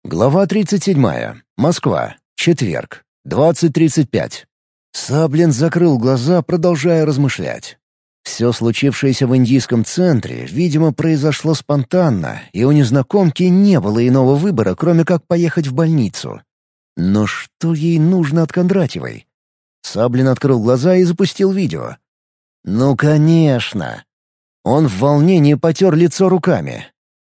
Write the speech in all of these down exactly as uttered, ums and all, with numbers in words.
Глава тридцать седьмая. Москва. Четверг. двадцать тридцать пять. Саблин закрыл глаза, продолжая размышлять. Все случившееся в индийском центре, видимо, произошло спонтанно, и у незнакомки не было иного выбора, кроме как поехать в больницу. Но что ей нужно от Кондратьевой? Саблин открыл глаза и запустил видео. «Ну, конечно!» Он в волнении потер лицо руками.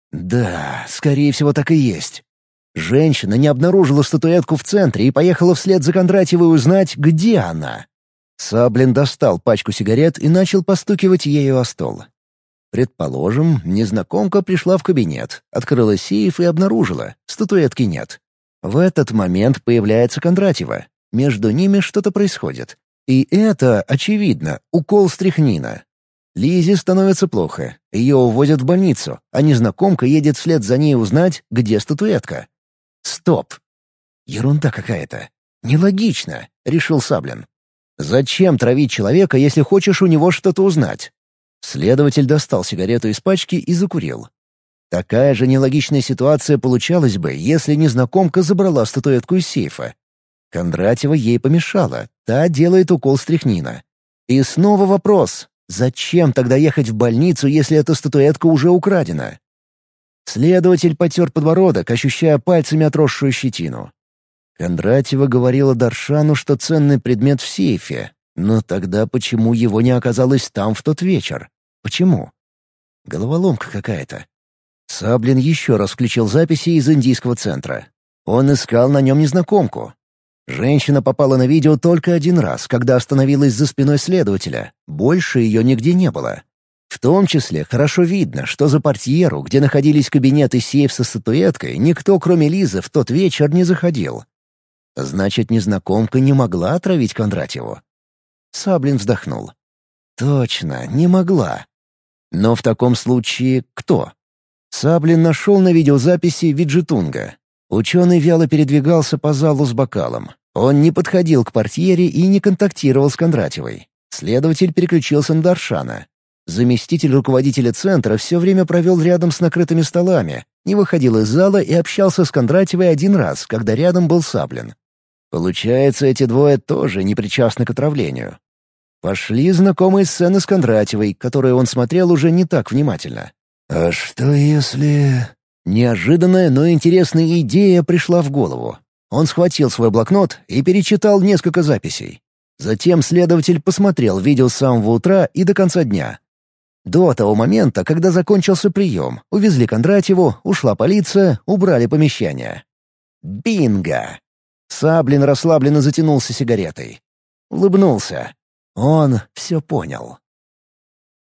«Да, скорее всего, так и есть». Женщина не обнаружила статуэтку в центре и поехала вслед за Кондратьевой узнать, где она. Саблин достал пачку сигарет и начал постукивать ею о стол. Предположим, незнакомка пришла в кабинет, открыла сейф и обнаружила — статуэтки нет. В этот момент появляется Кондратьева. Между ними что-то происходит. И это, очевидно, укол стрихнина. Лизе становится плохо, ее увозят в больницу, а незнакомка едет вслед за ней узнать, где статуэтка. Стоп. Ерунда какая-то. Нелогично, решил Саблин. Зачем травить человека, если хочешь у него что-то узнать? Следователь достал сигарету из пачки и закурил. Такая же нелогичная ситуация получалась бы, если незнакомка забрала статуэтку из сейфа. Кондратьева ей помешала, та делает укол стрихнина. И снова вопрос: зачем тогда ехать в больницу, если эта статуэтка уже украдена? Следователь потер подбородок, ощущая пальцами отросшую щетину. Кондратьева говорила Даршану, что ценный предмет в сейфе. Но тогда почему его не оказалось там в тот вечер? Почему? Головоломка какая-то. Саблин еще раз включил записи из индийского центра. Он искал на нем незнакомку. Женщина попала на видео только один раз, когда остановилась за спиной следователя. Больше ее нигде не было. В том числе хорошо видно, что за портьеру, где находились кабинет и сейф со статуэткой, никто, кроме Лизы, в тот вечер не заходил. Значит, незнакомка не могла отравить Кондратьеву. Саблин вздохнул. Точно, не могла. Но в таком случае кто? Саблин нашел на видеозаписи Виджетунга. Ученый вяло передвигался по залу с бокалом. Он не подходил к портьере и не контактировал с Кондратьевой. Следователь переключился на Даршана. Заместитель руководителя центра все время провел рядом с накрытыми столами, не выходил из зала и общался с Кондратьевой один раз, когда рядом был Саблин. Получается, эти двое тоже не причастны к отравлению. Пошли знакомые сцены с Кондратьевой, которые он смотрел уже не так внимательно. «А что если...» Неожиданная, но интересная идея пришла в голову. Он схватил свой блокнот и перечитал несколько записей. Затем следователь посмотрел видео с самого утра и до конца дня. До того момента, когда закончился прием, увезли Кондратьеву, ушла полиция, убрали помещение. Бинго! Саблин расслабленно затянулся сигаретой. Улыбнулся. Он все понял.